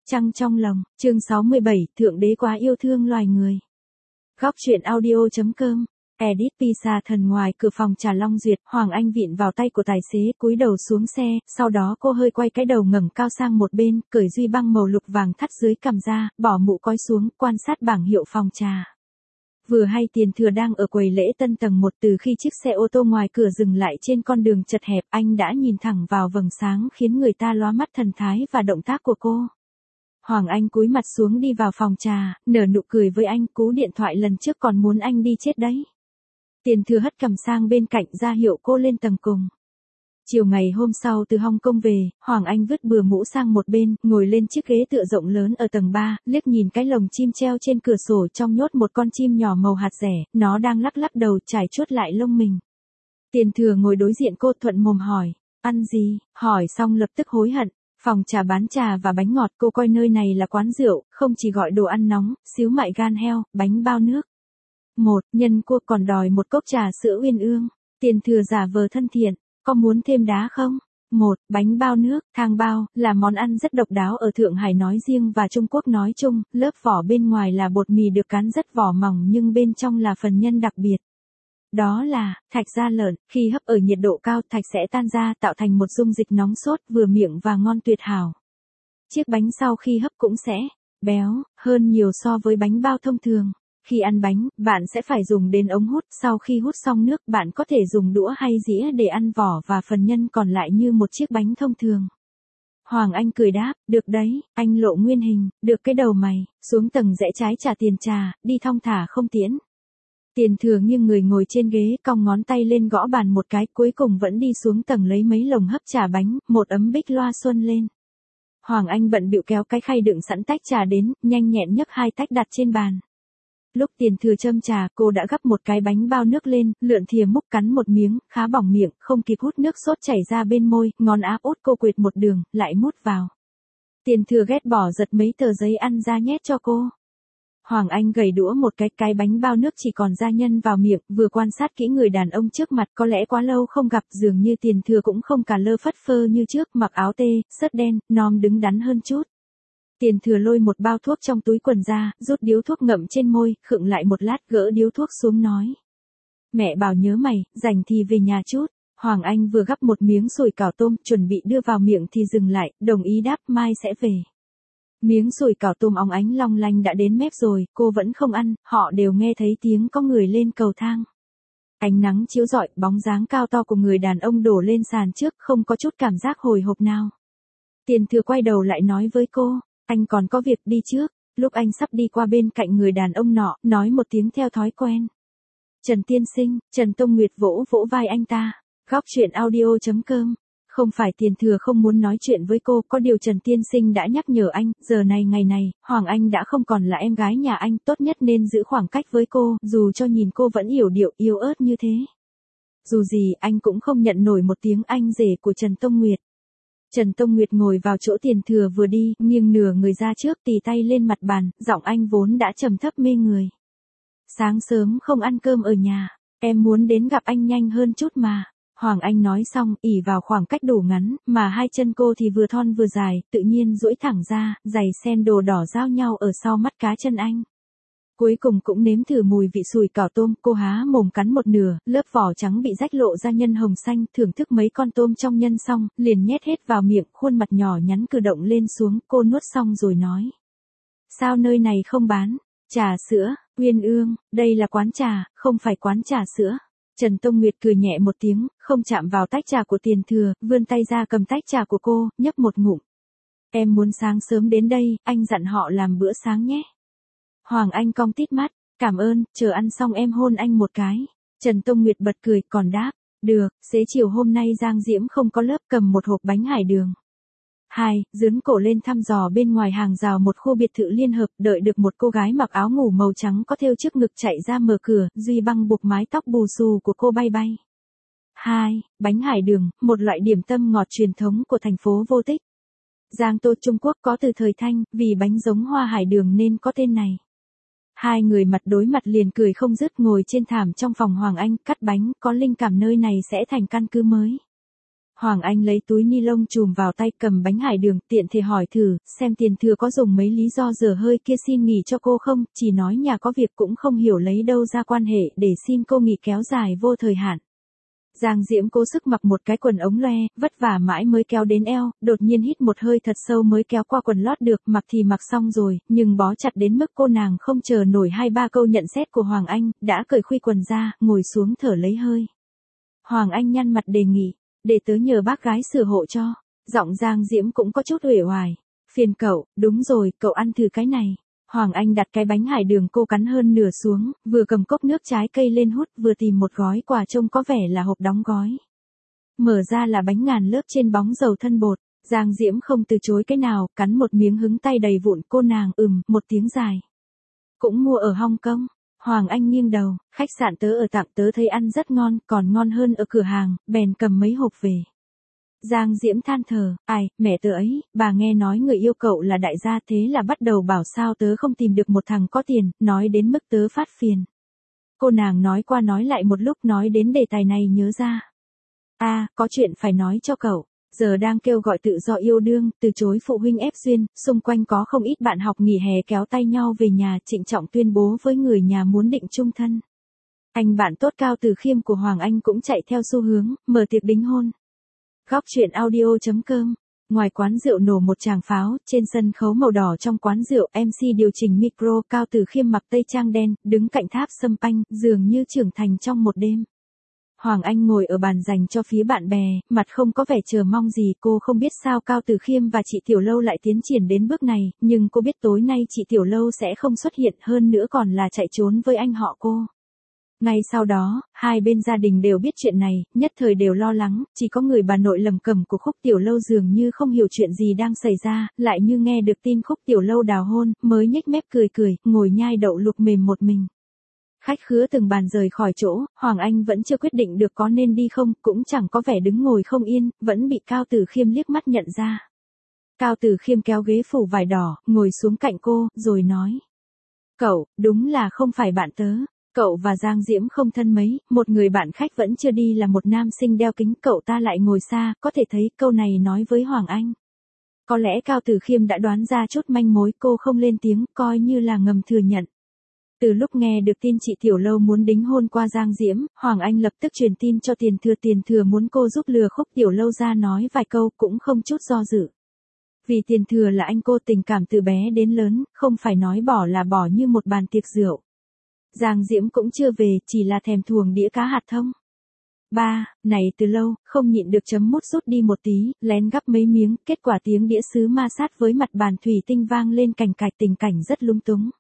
Trăng trong lòng, chương 67, Thượng đế quá yêu thương loài người. Góc truyện audio.com, edit Pisa thần ngoài cửa phòng trà Long Duyệt, Hoàng Anh vịn vào tay của tài xế, cúi đầu xuống xe, sau đó cô hơi quay cái đầu ngẩng cao sang một bên, cởi duy băng màu lục vàng thắt dưới cằm ra, bỏ mũ cói xuống, quan sát bảng hiệu phòng trà. Vừa hay Tiền Thừa đang ở quầy lễ tân tầng 1 từ khi chiếc xe ô tô ngoài cửa dừng lại trên con đường chật hẹp, anh đã nhìn thẳng vào vầng sáng khiến người ta lóa mắt thần thái và động tác của cô. Hoàng Anh cúi mặt xuống đi vào phòng trà, nở nụ cười với anh, cú điện thoại lần trước còn muốn anh đi chết đấy. Tiền Thừa hất cằm sang bên cạnh ra hiệu cô lên tầng cùng. Chiều ngày hôm sau từ Hong Kong về, Hoàng Anh vứt bừa mũ sang một bên, ngồi lên chiếc ghế tựa rộng lớn ở tầng 3, liếc nhìn cái lồng chim treo trên cửa sổ trong nhốt một con chim nhỏ màu hạt dẻ, nó đang lắc lắc đầu trải chuốt lại lông mình. Tiền Thừa ngồi đối diện cô thuận mồm hỏi, ăn gì, hỏi xong lập tức hối hận. Phòng trà bán trà và bánh ngọt, cô coi nơi này là quán rượu, không chỉ gọi đồ ăn nóng, xíu mại gan heo, bánh bao nước. Một, nhân cô còn đòi một cốc trà sữa uyên ương. Tiền Thừa giả vờ thân thiện, có muốn thêm đá không? Một, bánh bao nước, thang bao, là món ăn rất độc đáo ở Thượng Hải nói riêng và Trung Quốc nói chung, lớp vỏ bên ngoài là bột mì được cán rất vỏ mỏng nhưng bên trong là phần nhân đặc biệt. Đó là, thạch da lợn, khi hấp ở nhiệt độ cao thạch sẽ tan ra tạo thành một dung dịch nóng sốt vừa miệng và ngon tuyệt hảo. Chiếc bánh sau khi hấp cũng sẽ béo hơn nhiều so với bánh bao thông thường. Khi ăn bánh, bạn sẽ phải dùng đến ống hút, sau khi hút xong nước bạn có thể dùng đũa hay dĩa để ăn vỏ và phần nhân còn lại như một chiếc bánh thông thường. Hoàng Anh cười đáp, được đấy, anh lộ nguyên hình, được cái đầu mày, xuống tầng rẽ trái trả tiền trà, đi thong thả không tiễn. Tiền Thừa nghiêng người ngồi trên ghế, cong ngón tay lên gõ bàn một cái, cuối cùng vẫn đi xuống tầng lấy mấy lồng hấp trà bánh, một ấm bích loa xuân lên. Hoàng Anh bận bịu kéo cái khay đựng sẵn tách trà đến, nhanh nhẹn nhấc 2 tách đặt trên bàn. Lúc Tiền Thừa châm trà, cô đã gắp một cái bánh bao nước lên, lượn thìa múc cắn một miếng, khá bỏng miệng, không kịp hút nước sốt chảy ra bên môi, ngón áp út cô quệt một đường, lại mút vào. Tiền Thừa ghét bỏ giật mấy tờ giấy ăn ra nhét cho cô. Hoàng Anh gầy đũa một cái bánh bao nước chỉ còn da nhân vào miệng, vừa quan sát kỹ người đàn ông trước mặt, có lẽ quá lâu không gặp, dường như Tiền Thừa cũng không cả lơ phất phơ như trước, mặc áo tê, sớt đen, nom đứng đắn hơn chút. Tiền Thừa lôi một bao thuốc trong túi quần ra, rút điếu thuốc ngậm trên môi, khựng lại một lát gỡ điếu thuốc xuống nói. Mẹ bảo nhớ mày, rảnh thì về nhà chút. Hoàng Anh vừa gắp một miếng sủi cảo tôm, chuẩn bị đưa vào miệng thì dừng lại, đồng ý đáp mai sẽ về. Miếng sủi cảo tôm óng ánh long lanh đã đến mép rồi, cô vẫn không ăn, họ đều nghe thấy tiếng có người lên cầu thang. Ánh nắng chiếu rọi, bóng dáng cao to của người đàn ông đổ lên sàn trước, không có chút cảm giác hồi hộp nào. Tiền Thừa quay đầu lại nói với cô, anh còn có việc đi trước. Lúc anh sắp đi qua bên cạnh người đàn ông nọ, nói một tiếng theo thói quen. Trần tiên sinh, Trần Tông Nguyệt vỗ vỗ vai anh ta. Góc truyện audio.com. Không phải Tiền Thừa không muốn nói chuyện với cô, có điều Trần tiên sinh đã nhắc nhở anh, giờ này ngày này, Hoàng Anh đã không còn là em gái nhà anh, tốt nhất nên giữ khoảng cách với cô, dù cho nhìn cô vẫn yểu điệu, yếu ớt như thế. Dù gì, anh cũng không nhận nổi một tiếng anh rể của Trần Tông Nguyệt. Trần Tông Nguyệt ngồi vào chỗ Tiền Thừa vừa đi, nghiêng nửa người ra trước, tì tay lên mặt bàn, giọng anh vốn đã trầm thấp mê người. Sáng sớm không ăn cơm ở nhà, em muốn đến gặp anh nhanh hơn chút mà. Hoàng Anh nói xong, ỉ vào khoảng cách đủ ngắn, mà hai chân cô thì vừa thon vừa dài, tự nhiên duỗi thẳng ra, giày sen đồ đỏ giao nhau ở sau mắt cá chân anh. Cuối cùng cũng nếm thử mùi vị sủi cảo tôm, cô há mồm cắn một nửa, lớp vỏ trắng bị rách lộ ra nhân hồng xanh, thưởng thức mấy con tôm trong nhân xong, liền nhét hết vào miệng, khuôn mặt nhỏ nhắn cử động lên xuống, cô nuốt xong rồi nói. Sao nơi này không bán trà sữa, uyên ương, đây là quán trà, không phải quán trà sữa. Trần Tông Nguyệt cười nhẹ một tiếng, không chạm vào tách trà của Tiền Thừa, vươn tay ra cầm tách trà của cô, nhấp một ngụm. Em muốn sáng sớm đến đây, anh dặn họ làm bữa sáng nhé. Hoàng Anh cong tít mắt, cảm ơn, chờ ăn xong em hôn anh một cái. Trần Tông Nguyệt bật cười, còn đáp, được, xế chiều hôm nay Giang Diễm không có lớp, cầm một hộp bánh hải đường. 2. Dướn cổ lên thăm dò bên ngoài hàng rào một khu biệt thự liên hợp, đợi được một cô gái mặc áo ngủ màu trắng có thêu trước ngực chạy ra mở cửa, duy băng buộc mái tóc bù xù của cô bay bay. 2. Bánh hải đường, một loại điểm tâm ngọt truyền thống của thành phố Vô Tích. Giang Tô Trung Quốc có từ thời Thanh, vì bánh giống hoa hải đường nên có tên này. Hai người mặt đối mặt liền cười không dứt ngồi trên thảm trong phòng Hoàng Anh, cắt bánh, có linh cảm nơi này sẽ thành căn cứ mới. Hoàng Anh lấy túi ni lông chùm vào tay cầm bánh hải đường, tiện thể hỏi thử, xem tiền thừa có dùng mấy lý do dở hơi kia xin nghỉ cho cô không, chỉ nói nhà có việc cũng không hiểu lấy đâu ra quan hệ để xin cô nghỉ kéo dài vô thời hạn. Giang Diễm cố sức mặc một cái quần ống loe, vất vả mãi mới kéo đến eo, đột nhiên hít một hơi thật sâu mới kéo qua quần lót được, mặc thì mặc xong rồi, nhưng bó chặt đến mức cô nàng không chờ nổi 2-3 câu nhận xét của Hoàng Anh, đã cởi khuy quần ra, ngồi xuống thở lấy hơi. Hoàng Anh nhăn mặt đề nghị, để tớ nhờ bác gái sửa hộ cho. Giọng Giang Diễm cũng có chút uể oải. Phiền cậu, đúng rồi, cậu ăn thử cái này. Hoàng Anh đặt cái bánh hải đường cô cắn hơn nửa xuống, vừa cầm cốc nước trái cây lên hút, vừa tìm một gói quà trông có vẻ là hộp đóng gói. Mở ra là bánh ngàn lớp trên bóng dầu thân bột. Giang Diễm không từ chối cái nào, cắn một miếng hứng tay đầy vụn, cô nàng một tiếng dài. Cũng mua ở Hong Kong. Hoàng Anh nghiêng đầu, khách sạn tớ ở tặng tớ thấy ăn rất ngon, còn ngon hơn ở cửa hàng, bèn cầm mấy hộp về. Giang Diễm than thở, ai, mẹ tớ ấy, bà nghe nói người yêu cậu là đại gia thế là bắt đầu bảo sao tớ không tìm được một thằng có tiền, nói đến mức tớ phát phiền. Cô nàng nói qua nói lại một lúc nói đến đề tài này nhớ ra. Có chuyện phải nói cho cậu. Giờ đang kêu gọi tự do yêu đương, từ chối phụ huynh ép duyên, xung quanh có không ít bạn học nghỉ hè kéo tay nhau về nhà trịnh trọng tuyên bố với người nhà muốn định chung thân. Anh bạn tốt Cao Từ Khiêm của Hoàng Anh cũng chạy theo xu hướng, mở tiệc đính hôn. Góc truyện audio.com. Ngoài quán rượu nổ một tràng pháo, trên sân khấu màu đỏ trong quán rượu, MC điều chỉnh micro, Cao Từ Khiêm mặc tây trang đen, đứng cạnh tháp sâm panh, dường như trưởng thành trong một đêm. Hoàng Anh ngồi ở bàn dành cho phía bạn bè, mặt không có vẻ chờ mong gì, cô không biết sao Cao Từ Khiêm và chị Tiểu Lâu lại tiến triển đến bước này, nhưng cô biết tối nay chị Tiểu Lâu sẽ không xuất hiện, hơn nữa còn là chạy trốn với anh họ cô. Ngay sau đó, hai bên gia đình đều biết chuyện này, nhất thời đều lo lắng, chỉ có người bà nội lầm cẩm của Khúc Tiểu Lâu dường như không hiểu chuyện gì đang xảy ra, lại như nghe được tin Khúc Tiểu Lâu đào hôn, mới nhếch mép cười, ngồi nhai đậu luộc mềm một mình. Khách khứa từng bàn rời khỏi chỗ, Hoàng Anh vẫn chưa quyết định được có nên đi không, cũng chẳng có vẻ đứng ngồi không yên, vẫn bị Cao Từ Khiêm liếc mắt nhận ra. Cao Từ Khiêm kéo ghế phủ vải đỏ, ngồi xuống cạnh cô, rồi nói. Cậu, đúng là không phải bạn tớ. Cậu và Giang Diễm không thân mấy, một người bạn khách vẫn chưa đi là một nam sinh đeo kính, cậu ta lại ngồi xa, có thể thấy câu này nói với Hoàng Anh. Có lẽ Cao Từ Khiêm đã đoán ra chút manh mối, cô không lên tiếng, coi như là ngầm thừa nhận. Từ lúc nghe được tin chị Tiểu Lâu muốn đính hôn qua Giang Diễm, Hoàng Anh lập tức truyền tin cho Tiền Thừa muốn cô giúp lừa Khúc Tiểu Lâu ra nói vài câu, cũng không chút do dự. Vì Tiền Thừa là anh cô tình cảm từ bé đến lớn, không phải nói bỏ là bỏ như một bàn tiệc rượu. Giang Diễm cũng chưa về, chỉ là thèm thuồng đĩa cá hạt thông. Này từ lâu, không nhịn được chấm mút rút đi một tí, lén gắp mấy miếng, kết quả tiếng đĩa sứ ma sát với mặt bàn thủy tinh vang lên cành cạch, tình cảnh rất lung túng.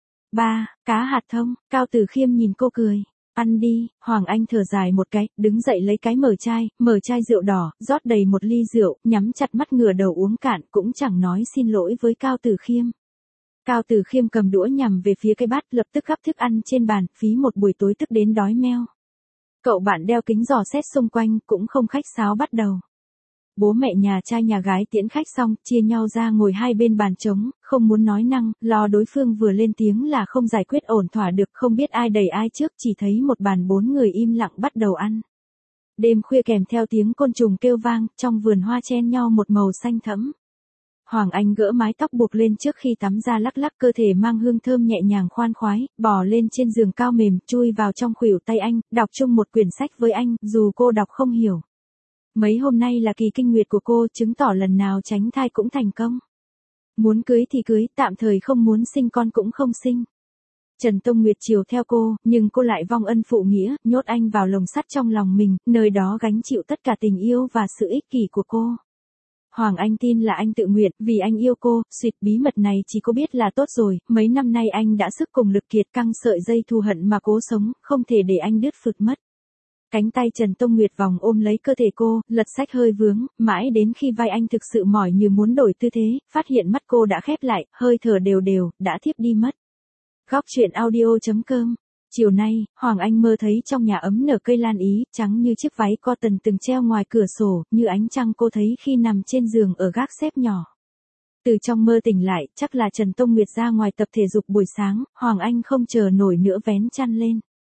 Cá hạt thông, Cao Từ Khiêm nhìn cô cười. Ăn đi, Hoàng Anh thở dài một cái, đứng dậy lấy cái mở chai rượu đỏ, rót đầy một ly rượu, nhắm chặt mắt ngửa đầu uống cạn, cũng chẳng nói xin lỗi với Cao Từ Khiêm. Cao Từ Khiêm cầm đũa nhằm về phía cái bát, lập tức gắp thức ăn trên bàn, phí một buổi tối tức đến đói meo. Cậu bạn đeo kính dò xét xung quanh, cũng không khách sáo bắt đầu. Bố mẹ nhà trai nhà gái tiễn khách xong, chia nhau ra ngồi hai bên bàn trống, không muốn nói năng, lo đối phương vừa lên tiếng là không giải quyết ổn thỏa được, không biết ai đẩy ai trước, chỉ thấy một bàn 4 người im lặng bắt đầu ăn. Đêm khuya kèm theo tiếng côn trùng kêu vang, trong vườn hoa chen nhau một màu xanh thẫm. Hoàng Anh gỡ mái tóc buộc lên trước khi tắm ra, lắc lắc cơ thể mang hương thơm nhẹ nhàng khoan khoái, bò lên trên giường cao mềm, chui vào trong khuỷu tay anh, đọc chung một quyển sách với anh, dù cô đọc không hiểu. Mấy hôm nay là kỳ kinh nguyệt của cô, chứng tỏ lần nào tránh thai cũng thành công. Muốn cưới thì cưới, tạm thời không muốn sinh con cũng không sinh. Trần Tông Nguyệt chiều theo cô, nhưng cô lại vong ân phụ nghĩa, nhốt anh vào lồng sắt trong lòng mình, nơi đó gánh chịu tất cả tình yêu và sự ích kỷ của cô. Hoàng Anh tin là anh tự nguyện, vì anh yêu cô, suyệt bí mật này chỉ cô biết là tốt rồi, mấy năm nay anh đã sức cùng lực kiệt, căng sợi dây thù hận mà cố sống, không thể để anh đứt phượt mất. Cánh tay Trần Tông Nguyệt vòng ôm lấy cơ thể cô, lật sách hơi vướng, mãi đến khi vai anh thực sự mỏi như muốn đổi tư thế, phát hiện mắt cô đã khép lại, hơi thở đều, đã thiếp đi mất. Góc truyện audio.com. Chiều nay, Hoàng Anh mơ thấy trong nhà ấm nở cây lan ý, trắng như chiếc váy cotton từng treo ngoài cửa sổ, như ánh trăng cô thấy khi nằm trên giường ở gác xếp nhỏ. Từ trong mơ tỉnh lại, chắc là Trần Tông Nguyệt ra ngoài tập thể dục buổi sáng, Hoàng Anh không chờ nổi nữa vén chăn lên.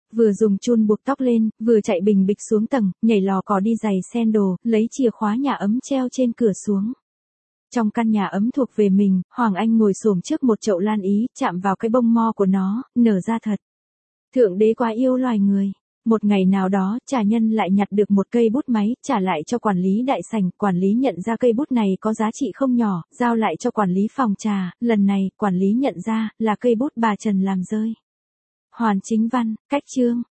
vừa dùng chun buộc tóc lên, vừa chạy bình bịch xuống tầng, nhảy lò cò đi giày sandal, lấy chìa khóa nhà ấm treo trên cửa xuống. Trong căn nhà ấm thuộc về mình, Hoàng Anh ngồi xổm trước một chậu lan ý, chạm vào cái bông mo của nó, nở ra thật. Thượng đế quá yêu loài người. Một ngày nào đó, trà nhân lại nhặt được một cây bút máy, trả lại cho quản lý đại sảnh, quản lý nhận ra cây bút này có giá trị không nhỏ, giao lại cho quản lý phòng trà, lần này, quản lý nhận ra, là cây bút bà Trần làm rơi. Hoàn Chính Văn, cách chương.